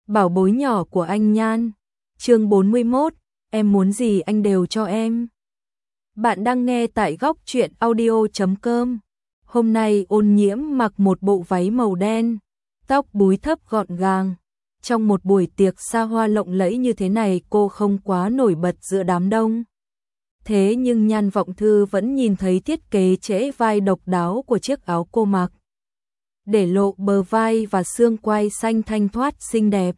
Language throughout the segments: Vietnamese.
bảo bối nhỏ của anh Nhan. Chương 41, em muốn gì anh đều cho em. Bạn đang nghe tại góc truyện audio.com. Hôm nay Ôn Nhiễm mặc một bộ váy màu đen, tóc búi thấp gọn gàng. Trong một buổi tiệc xa hoa lộng lẫy như thế này cô không quá nổi bật giữa đám đông. Thế nhưng Nhan Vọng Thư vẫn nhìn thấy thiết kế trễ vai độc đáo của chiếc áo cô mặc, để lộ bờ vai và xương quai xanh thanh thoát xinh đẹp.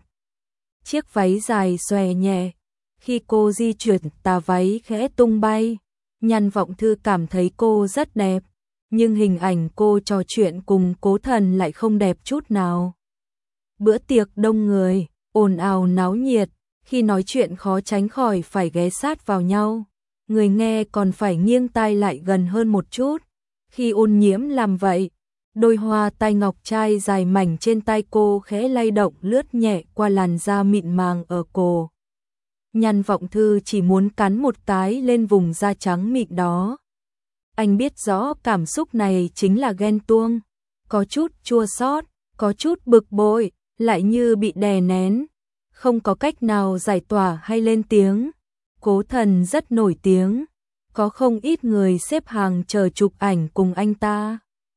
Chiếc váy dài xòe nhẹ, khi cô di chuyển tà váy khẽ tung bay. Nhan Vọng Thư cảm thấy cô rất đẹp, nhưng hình ảnh cô trò chuyện cùng Cố Thần lại không đẹp chút nào. Bữa tiệc đông người, ồn ào náo nhiệt, khi nói chuyện khó tránh khỏi phải ghé sát vào nhau. Người nghe còn phải nghiêng tai lại gần hơn một chút. Khi Ôn Nhiễm làm vậy, đôi hoa tai ngọc trai dài mảnh trên tay cô khẽ lay động lướt nhẹ qua làn da mịn màng ở cổ. Nhan Vọng Thư chỉ muốn cắn một cái lên vùng da trắng mịn đó. Anh biết rõ cảm xúc này chính là ghen tuông, có chút chua xót, có chút bực bội, lại như bị đè nén, không có cách nào giải tỏa hay lên tiếng. Cố Thần rất nổi tiếng, có không ít người xếp hàng chờ chụp ảnh cùng anh ta.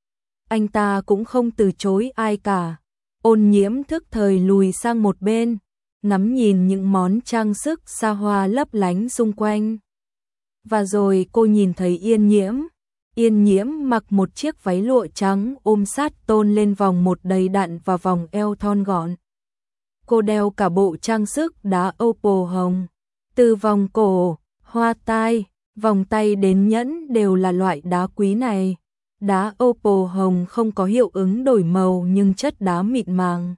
Anh ta cũng không từ chối ai cả. Ôn Nhiễm thức thời lùi sang một bên, ngắm nhìn những món trang sức xa hoa lấp lánh xung quanh. Và rồi cô nhìn thấy Yên Nhiễm. Yên Nhiễm mặc một chiếc váy lụa trắng ôm sát tôn lên vòng một đầy đặn và vòng eo thon gọn. Cô đeo cả bộ trang sức đá opal hồng, từ vòng cổ, hoa tai, vòng tay đến nhẫn đều là loại đá quý này. Đá opal hồng không có hiệu ứng đổi màu nhưng chất đá mịn màng,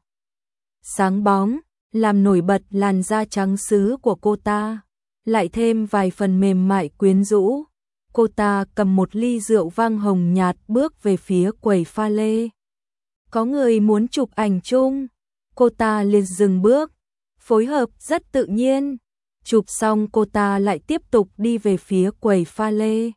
sáng bóng, làm nổi bật làn da trắng sứ của cô ta, lại thêm vài phần mềm mại quyến rũ. Cô ta cầm một ly rượu vang hồng nhạt bước về phía quầy pha lê. Có người muốn chụp ảnh chung, cô ta liền dừng bước, phối hợp rất tự nhiên. Chụp xong cô ta lại tiếp tục đi về phía quầy pha lê.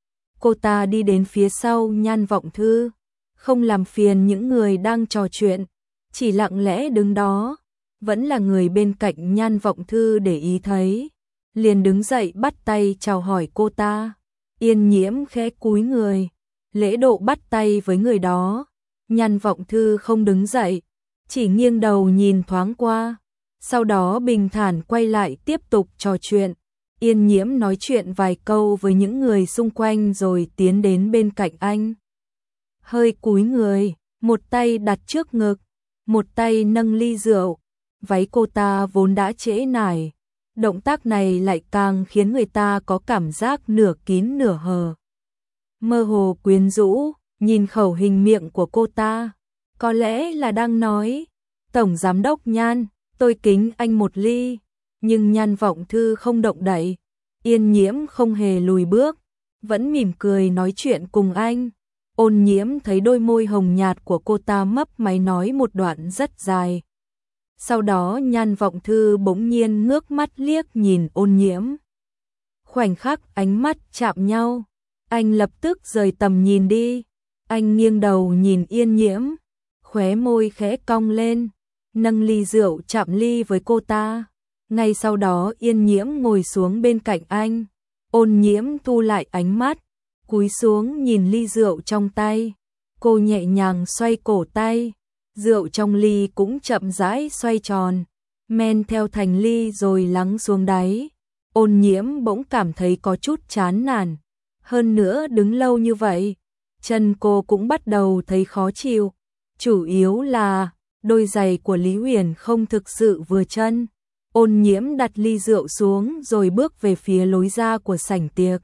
Cô ta đi đến phía sau Nhan Vọng Thư, không làm phiền những người đang trò chuyện, chỉ lặng lẽ đứng đó. Vẫn là người bên cạnh Nhan Vọng Thư để ý thấy, liền đứng dậy bắt tay chào hỏi cô ta. Yên Nhiễm khẽ cúi người, lễ độ bắt tay với người đó. Nhan Vọng Thư không đứng dậy, chỉ nghiêng đầu nhìn thoáng qua, sau đó bình thản quay lại tiếp tục trò chuyện. Yên Nhiễm nói chuyện vài câu với những người xung quanh rồi tiến đến bên cạnh anh. Hơi cúi người, một tay đặt trước ngực, một tay nâng ly rượu. Váy cô ta vốn đã trễ nải, động tác này lại càng khiến người ta có cảm giác nửa kín nửa hờ. Mơ hồ quyến rũ, nhìn khẩu hình miệng của cô ta, có lẽ là đang nói, Tổng Giám đốc Nhan, tôi kính anh một ly. Nhưng Nhan Vọng Thư không động đậy. Yên Nhiễm không hề lùi bước, vẫn mỉm cười nói chuyện cùng anh. Ôn Nhiễm thấy đôi môi hồng nhạt của cô ta mấp máy nói một đoạn rất dài. Sau đó Nhan Vọng Thư bỗng nhiên ngước mắt liếc nhìn Ôn Nhiễm. Khoảnh khắc ánh mắt chạm nhau, anh lập tức rời tầm nhìn đi. Anh nghiêng đầu nhìn Yên Nhiễm, khóe môi khẽ cong lên, nâng ly rượu chạm ly với cô ta. Ngay sau đó Yên Nhiễm ngồi xuống bên cạnh anh. Ôn Nhiễm thu lại ánh mắt, cúi xuống nhìn ly rượu trong tay. Cô nhẹ nhàng xoay cổ tay, rượu trong ly cũng chậm rãi xoay tròn, men theo thành ly rồi lắng xuống đáy. Ôn Nhiễm bỗng cảm thấy có chút chán nản. Hơn nữa đứng lâu như vậy, chân cô cũng bắt đầu thấy khó chịu. Chủ yếu là đôi giày của Lý Huyền không thực sự vừa chân. Ôn Nhiễm đặt ly rượu xuống rồi bước về phía lối ra của sảnh tiệc.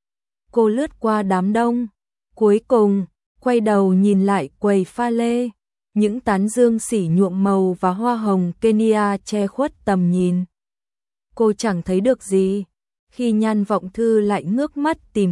Cô lướt qua đám đông, cuối cùng quay đầu nhìn lại quầy pha lê. Những tán dương xỉ nhuộm màu và hoa hồng Kenya che khuất tầm nhìn. Cô chẳng thấy được gì. Khi Nhan Vọng Thư lại ngước mắt tìm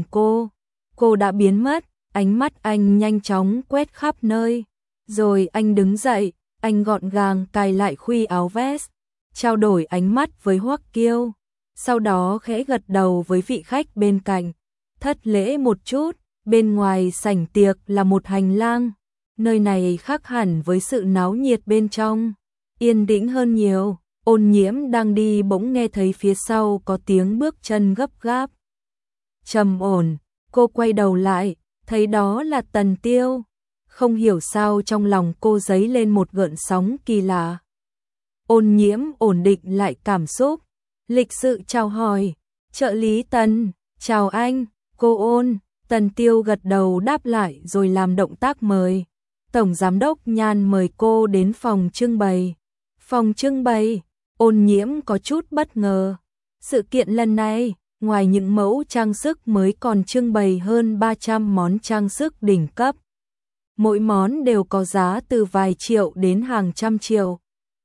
cô đã biến mất. Ánh mắt anh nhanh chóng quét khắp nơi. Rồi anh đứng dậy, anh gọn gàng cài lại khuy áo vest, trao đổi ánh mắt với Hoắc Kiêu, sau đó khẽ gật đầu với vị khách bên cạnh, thất lễ một chút. Bên ngoài sảnh tiệc là một hành lang, nơi này khác hẳn với sự náo nhiệt bên trong. yên tĩnh hơn nhiều. Ôn Nhiễm đang đi bỗng nghe thấy phía sau có tiếng bước chân gấp gáp. Trầm ổn, cô quay đầu lại, thấy đó là Tần Tiêu. Không hiểu sao trong lòng cô dấy lên một gợn sóng kỳ lạ. Ôn Nhiễm ổn định lại cảm xúc, lịch sự chào hỏi, trợ lý Tần, chào anh, cô Ôn. Tần Tiêu gật đầu đáp lại rồi làm động tác mời. Tổng giám đốc Nhan mời cô đến phòng trưng bày. Phòng trưng bày, Ôn Nhiễm có chút bất ngờ. Sự kiện lần này, ngoài những mẫu trang sức mới còn trưng bày hơn 300 món trang sức đỉnh cấp. Mỗi món đều có giá từ vài triệu đến hàng trăm triệu.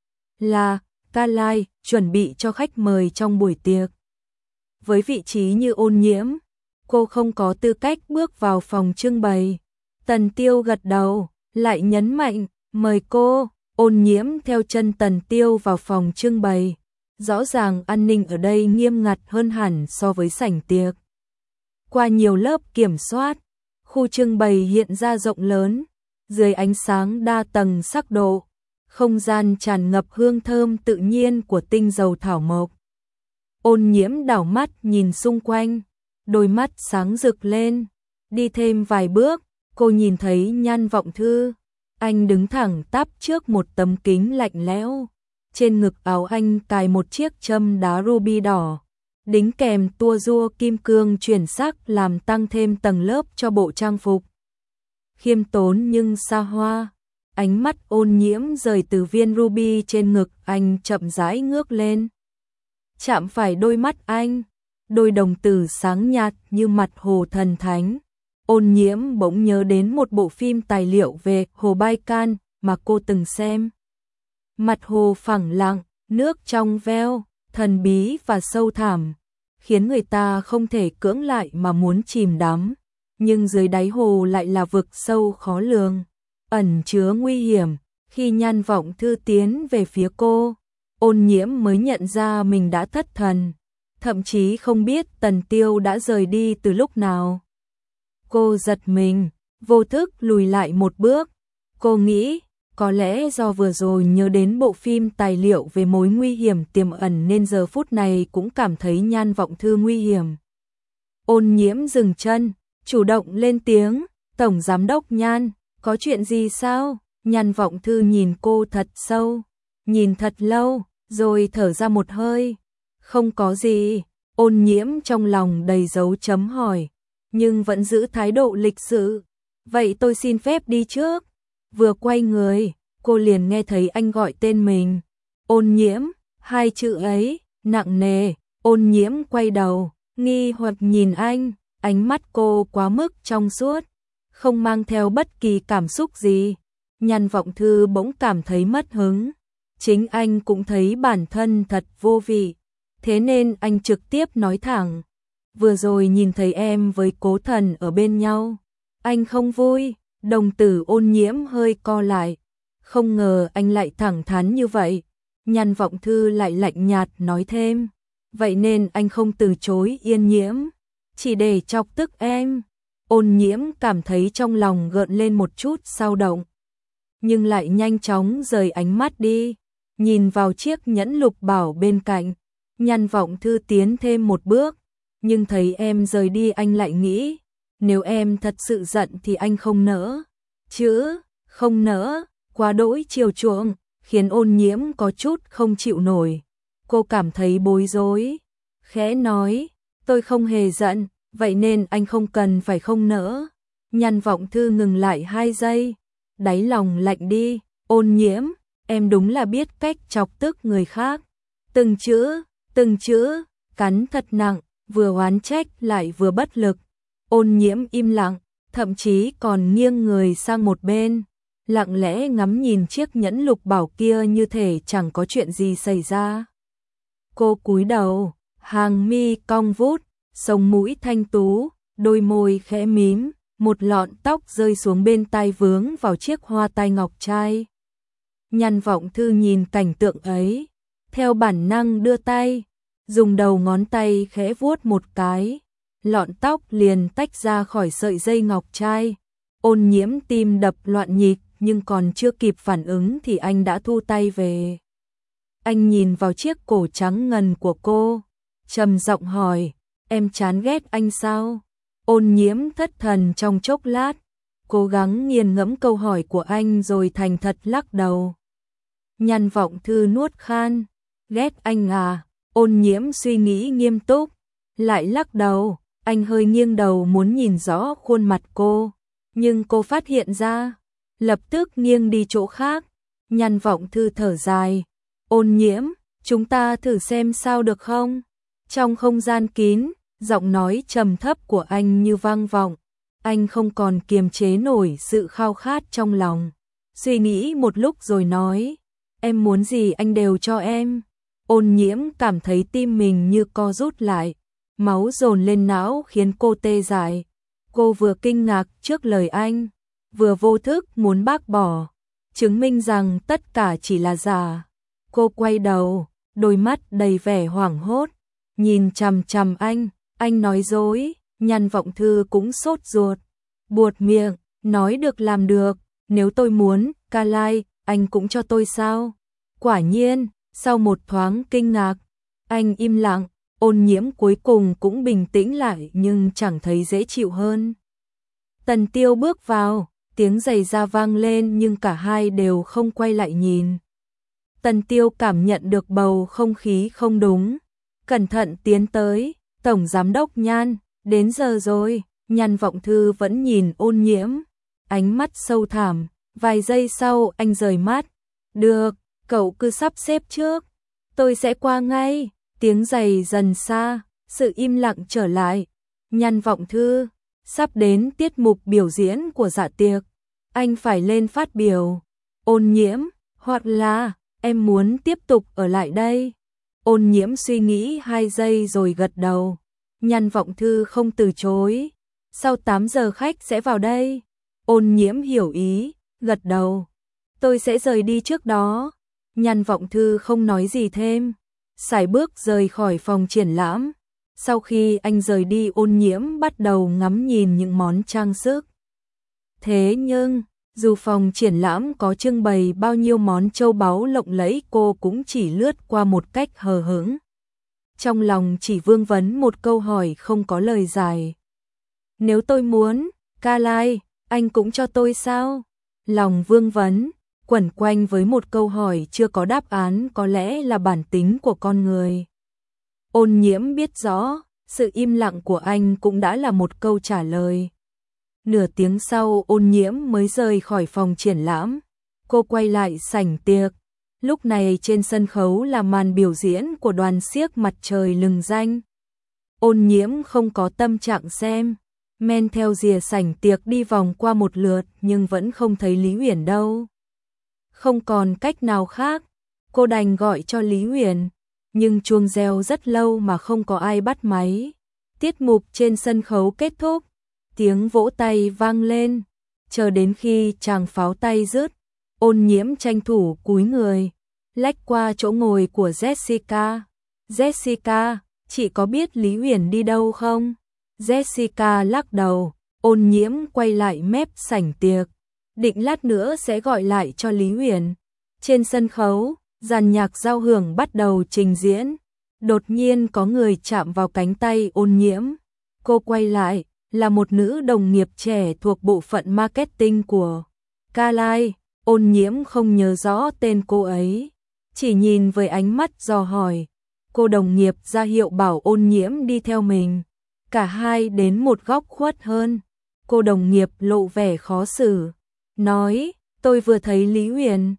Là Carly chuẩn bị cho khách mời trong buổi tiệc. Với vị trí như Ôn Nhiễm, cô không có tư cách bước vào phòng trưng bày. Tần Tiêu gật đầu, lại nhấn mạnh, mời cô. Ôn Nhiễm theo chân Tần Tiêu vào phòng trưng bày. Rõ ràng an ninh ở đây nghiêm ngặt hơn hẳn so với sảnh tiệc. Qua nhiều lớp kiểm soát, khu trưng bày hiện ra rộng lớn, dưới ánh sáng đa tầng sắc độ, không gian tràn ngập hương thơm tự nhiên của tinh dầu thảo mộc. Ôn Nhiễm đảo mắt nhìn xung quanh, đôi mắt sáng rực lên. Đi thêm vài bước, cô nhìn thấy Nhan Vọng Thư. Anh đứng thẳng tắp trước một tấm kính lạnh lẽo. Trên ngực áo anh cài một chiếc châm đá ruby đỏ, đính kèm tua rua kim cương chuyển sắc làm tăng thêm tầng lớp cho bộ trang phục. Khiêm tốn nhưng xa hoa, ánh mắt Ôn Nhiễm rời từ viên ruby trên ngực anh chậm rãi ngước lên. Chạm phải đôi mắt anh, đôi đồng tử sáng nhạt như mặt hồ thần thánh. Ôn Nhiễm bỗng nhớ đến một bộ phim tài liệu về hồ Baikal mà cô từng xem. Mặt hồ phẳng lặng, nước trong veo, thần bí và sâu thẳm, khiến người ta không thể cưỡng lại mà muốn chìm đắm. Nhưng dưới đáy hồ lại là vực sâu khó lường, ẩn chứa nguy hiểm. Khi Nhan Vọng Thư tiến về phía cô, Ôn Nhiễm mới nhận ra mình đã thất thần, thậm chí không biết Tần Tiêu đã rời đi từ lúc nào. Cô giật mình, vô thức lùi lại một bước. Cô nghĩ, có lẽ do vừa rồi nhớ đến bộ phim tài liệu về mối nguy hiểm tiềm ẩn nên giờ phút này cũng cảm thấy Nhan Vọng Thư nguy hiểm. Ôn Nhiễm dừng chân, chủ động lên tiếng, Tổng Giám đốc Nhan, có chuyện gì sao? Nhan Vọng Thư nhìn cô thật sâu, nhìn thật lâu, rồi thở ra một hơi. Không có gì. Ôn Nhiễm trong lòng đầy dấu chấm hỏi, nhưng vẫn giữ thái độ lịch sự. Vậy tôi xin phép đi trước. Vừa quay người, cô liền nghe thấy anh gọi tên mình. Ôn Nhiễm, hai chữ ấy, nặng nề. Ôn Nhiễm quay đầu, nghi hoặc nhìn anh, ánh mắt cô quá mức trong suốt, không mang theo bất kỳ cảm xúc gì. Nhan Vọng Thư bỗng cảm thấy mất hứng. Chính anh cũng thấy bản thân thật vô vị. Thế nên anh trực tiếp nói thẳng, vừa rồi nhìn thấy em với Cố Thần ở bên nhau, anh không vui. Đồng tử Ôn Nhiễm hơi co lại, không ngờ anh lại thẳng thắn như vậy. Nhan Vọng Thư lại lạnh nhạt nói thêm, vậy nên anh không từ chối Yên Nhiễm, chỉ để chọc tức em. Ôn Nhiễm cảm thấy trong lòng gợn lên một chút dao động, nhưng lại nhanh chóng rời ánh mắt đi, nhìn vào chiếc nhẫn lục bảo bên cạnh. Nhan Vọng Thư tiến thêm một bước, nhưng thấy em rời đi anh lại nghĩ, nếu em thật sự giận thì anh không nỡ. Không nỡ, quá đỗi chiều chuộng, khiến Ôn Nhiễm có chút không chịu nổi. Cô cảm thấy bối rối, khẽ nói, tôi không hề giận, vậy nên anh không cần phải không nỡ. Nhan Vọng Thư ngừng lại 2 giây, đáy lòng lạnh đi. Ôn Nhiễm, em đúng là biết cách chọc tức người khác. Từng chữ, cắn thật nặng, vừa oán trách lại vừa bất lực. Ôn Nhiễm im lặng, thậm chí còn nghiêng người sang một bên, lặng lẽ ngắm nhìn chiếc nhẫn lục bảo kia như thể chẳng có chuyện gì xảy ra. Cô cúi đầu, hàng mi cong vút, sống mũi thanh tú, đôi môi khẽ mím, một lọn tóc rơi xuống bên tai vướng vào chiếc hoa tai ngọc trai. Nhan Vọng Thư nhìn cảnh tượng ấy, theo bản năng đưa tay, dùng đầu ngón tay khẽ vuốt một cái, lọn tóc liền tách ra khỏi sợi dây ngọc trai. Ôn Nhiễm tim đập loạn nhịp, nhưng còn chưa kịp phản ứng thì anh đã thu tay về. Anh nhìn vào chiếc cổ trắng ngần của cô, trầm giọng hỏi, em chán ghét anh sao? Ôn Nhiễm thất thần trong chốc lát, cố gắng nghiền ngẫm câu hỏi của anh rồi thành thật lắc đầu. Nhan Vọng Thư nuốt khan, ghét anh à? Ôn Nhiễm suy nghĩ nghiêm túc, lại lắc đầu. Anh hơi nghiêng đầu muốn nhìn rõ khuôn mặt cô, nhưng cô phát hiện ra, lập tức nghiêng đi chỗ khác. Nhan Vọng Thư thở dài, Ôn Nhiễm, chúng ta thử xem sao được không? Trong không gian kín, giọng nói trầm thấp của anh như vang vọng. Anh không còn kiềm chế nổi sự khao khát trong lòng. Suy nghĩ một lúc rồi nói, em muốn gì anh đều cho em. Ôn Nhiễm cảm thấy tim mình như co rút lại, máu dồn lên não khiến cô tê dại. Cô vừa kinh ngạc trước lời anh, vừa vô thức muốn bác bỏ, chứng minh rằng tất cả chỉ là giả. Cô quay đầu, đôi mắt đầy vẻ hoảng hốt, nhìn chằm chằm anh nói dối. Nhan Vọng Thư cũng sốt ruột, buột miệng, nói được làm được, nếu tôi muốn, ca lai, anh cũng cho tôi sao? Quả nhiên, sau một thoáng kinh ngạc, anh im lặng. Ôn Nhiễm cuối cùng cũng bình tĩnh lại nhưng chẳng thấy dễ chịu hơn. Tần Tiêu bước vào, tiếng giày da vang lên nhưng cả hai đều không quay lại nhìn. Tần Tiêu cảm nhận được bầu không khí không đúng, cẩn thận tiến tới, Tổng Giám đốc Nhan, đến giờ rồi. Nhan Vọng Thư vẫn nhìn Ôn Nhiễm, ánh mắt sâu thẳm, vài giây sau anh rời mắt. Được, cậu cứ sắp xếp trước, tôi sẽ qua ngay. Tiếng giày dần xa, sự im lặng trở lại. Nhan Vọng Thư, sắp đến tiết mục biểu diễn của dạ tiệc, anh phải lên phát biểu. Ôn Nhiễm, hoặc là em muốn tiếp tục ở lại đây? Ôn Nhiễm suy nghĩ 2 giây rồi gật đầu. Nhan Vọng Thư không từ chối. Sau 8 giờ khách sẽ vào đây. Ôn Nhiễm hiểu ý, gật đầu. Tôi sẽ rời đi trước đó. Nhan Vọng Thư không nói gì thêm, sải bước rời khỏi phòng triển lãm. Sau khi anh rời đi, Ôn Nhiễm bắt đầu ngắm nhìn những món trang sức. Thế nhưng, dù phòng triển lãm có trưng bày bao nhiêu món châu báu lộng lẫy, cô cũng chỉ lướt qua một cách hờ hững. Trong lòng chỉ vương vấn một câu hỏi không có lời giải. Nếu tôi muốn, ca lai, anh cũng cho tôi sao? Lòng vương vấn, quẩn quanh với một câu hỏi chưa có đáp án, có lẽ là bản tính của con người. Ôn Nhiễm biết rõ, sự im lặng của anh cũng đã là một câu trả lời. Nửa tiếng sau, Ôn Nhiễm mới rời khỏi phòng triển lãm. Cô quay lại sảnh tiệc. Lúc này trên sân khấu là màn biểu diễn của đoàn xiếc Mặt Trời lừng danh. Ôn Nhiễm không có tâm trạng xem, men theo rìa sảnh tiệc đi vòng qua một lượt nhưng vẫn không thấy Lý Uyển đâu. Không còn cách nào khác, cô đành gọi cho Lý Uyển, nhưng chuông reo rất lâu mà không có ai bắt máy. Tiết mục trên sân khấu kết thúc, tiếng vỗ tay vang lên, chờ đến khi tràng pháo tay dứt, Ôn Nhiễm tranh thủ cúi người, lách qua chỗ ngồi của Jessica. Jessica, chị có biết Lý Uyển đi đâu không? Jessica lắc đầu. Ôn Nhiễm quay lại mép sảnh tiệc, định lát nữa sẽ gọi lại cho Lý Uyển. Trên sân khấu, dàn nhạc giao hưởng bắt đầu trình diễn. Đột nhiên có người chạm vào cánh tay Ôn Nhiễm. Cô quay lại, là một nữ đồng nghiệp trẻ thuộc bộ phận marketing của Carlyle. Ôn Nhiễm không nhớ rõ tên cô ấy, chỉ nhìn với ánh mắt dò hỏi. Cô đồng nghiệp ra hiệu bảo Ôn Nhiễm đi theo mình. Cả hai đến một góc khuất hơn. Cô đồng nghiệp lộ vẻ khó xử, nói, tôi vừa thấy Lý Uyển.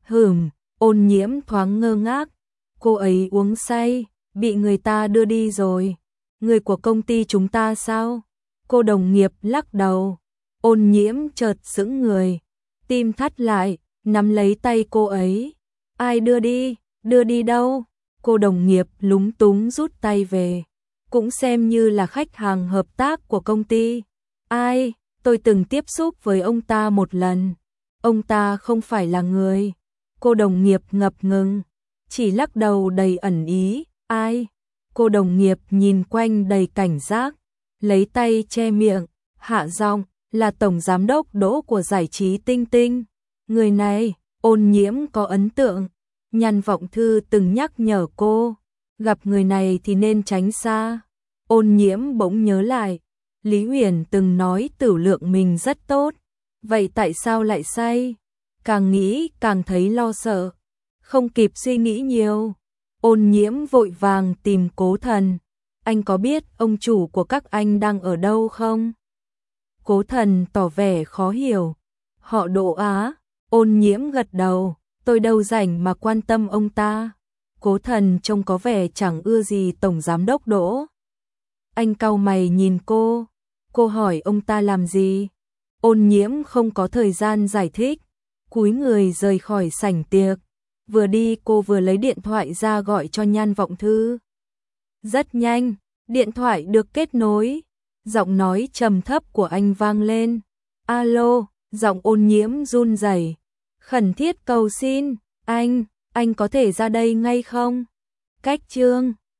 Ôn Nhiễm thoáng ngơ ngác. Cô ấy uống say, bị người ta đưa đi rồi. Người của công ty chúng ta sao? Cô đồng nghiệp lắc đầu. Ôn Nhiễm chợt sững người, tim thắt lại, nắm lấy tay cô ấy. Ai đưa đi? Đưa đi đâu? Cô đồng nghiệp lúng túng rút tay về. Cũng xem như là khách hàng hợp tác của công ty. Ai? Tôi từng tiếp xúc với ông ta một lần. Ông ta không phải là người. Cô đồng nghiệp ngập ngừng, chỉ lắc đầu đầy ẩn ý. Ai? Cô đồng nghiệp nhìn quanh đầy cảnh giác, lấy tay che miệng, hạ giọng, là tổng giám đốc Đỗ của giải trí Tinh Tinh. Người này, Ôn Nhiễm có ấn tượng. Nhan Vọng Thư từng nhắc nhở cô, gặp người này thì nên tránh xa. Ôn Nhiễm bỗng nhớ lại, Lý Uyển từng nói Tử Lượng mình rất tốt. Vậy tại sao lại say? Càng nghĩ càng thấy lo sợ. Không kịp suy nghĩ nhiều, Ôn Nhiễm vội vàng tìm Cố Thần. Anh có biết ông chủ của các anh đang ở đâu không? Cố Thần tỏ vẻ khó hiểu. Họ Đỗ á? Ôn Nhiễm gật đầu. Tôi đâu rảnh mà quan tâm ông ta. Cố Thần trông có vẻ chẳng ưa gì Tổng Giám đốc Đỗ. Anh cau mày nhìn cô. Cô hỏi ông ta làm gì? Ôn Nhiễm không có thời gian giải thích. Cúi người rời khỏi sảnh tiệc. Vừa đi cô vừa lấy điện thoại ra gọi cho Nhan Vọng Thư. Rất nhanh, điện thoại được kết nối. Giọng nói trầm thấp của anh vang lên. Alo, giọng Ôn Nhiễm run rẩy. Khẩn thiết cầu xin, anh có thể ra đây ngay không? Cách chương